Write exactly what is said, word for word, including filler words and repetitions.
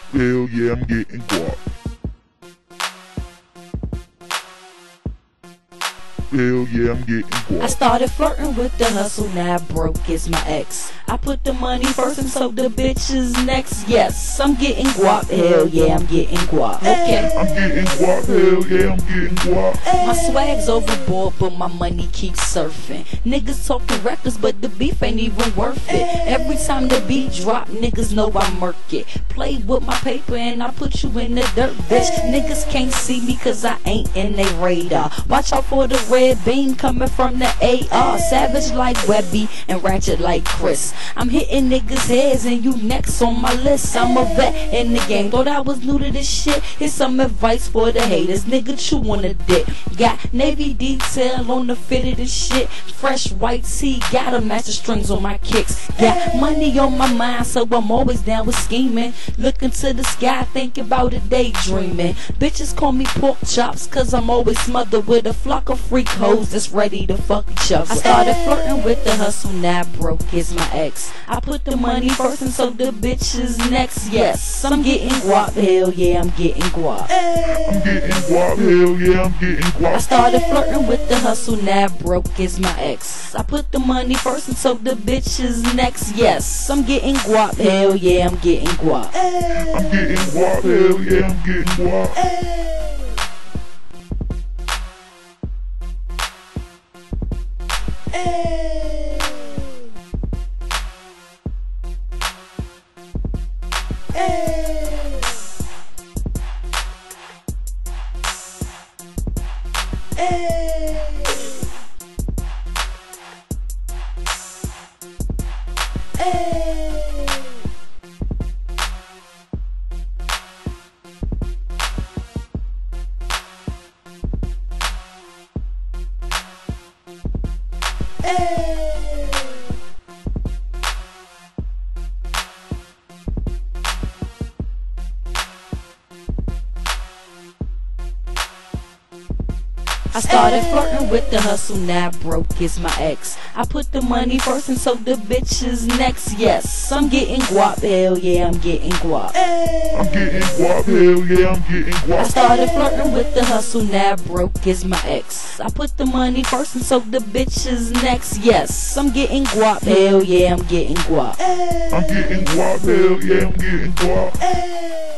Hell yeah, I'm getting guap. Hell yeah, I'm getting guap. I started flirting with the hustle, now broke is my ex. I put the money first and so the bitches next. Yes, I'm getting guap. Hell yeah, I'm getting guap. Okay. I'm getting guap. Hell yeah, I'm getting guap. My swag's overboard, but my money keeps surfing. Niggas talking reckless, but the beef ain't even worth it. Every time the beat drop, niggas know I murk it. Play with my paper and I put you in the dirt, bitch. Niggas can't see me cause I ain't in they radar. Watch out for the red beam coming from the A R. Savage like Webby and ratchet like Chris. I'm hitting niggas' heads and you next on my list. I'm a vet in the game, thought I was new to this shit. Here's some advice for the haters, nigga, chew on a dick. Got navy detail on the fitted and shit. Fresh white tee, gotta match the strings on my kicks. Got money on my mind, so I'm always down with scheming. Looking to the sky, thinking about a daydreaming. Bitches call me pork chops, cause I'm always smothered with a flock of freak hoes that's ready to fuck each other. I started flirting with the hustle, now broke is my ex. I put the money first and so the bitches next. Yes, I'm getting guap. Hell yeah, I'm getting guap. I'm getting guap. Hell yeah, I'm getting guap. I started flirting with the hustle, now broke is my ex. I put the money first and so the bitches next. Yes, I'm getting guap. Hell yeah, I'm getting guap. I'm getting guap. Hell yeah, I'm getting guap. I started flirting with the hustle, now broke is my ex. I put the money first and so the bitches next. Yes, I'm getting guap. Hell yeah, I'm getting guap. I'm getting guap. Hell yeah, I'm getting guap. I started flirting with the hustle, now broke is my ex. I put the money first and so the bitches next. Yes, I'm getting guap. Hell yeah, I'm getting guap. I'm getting guap. Hell yeah, I'm getting guap.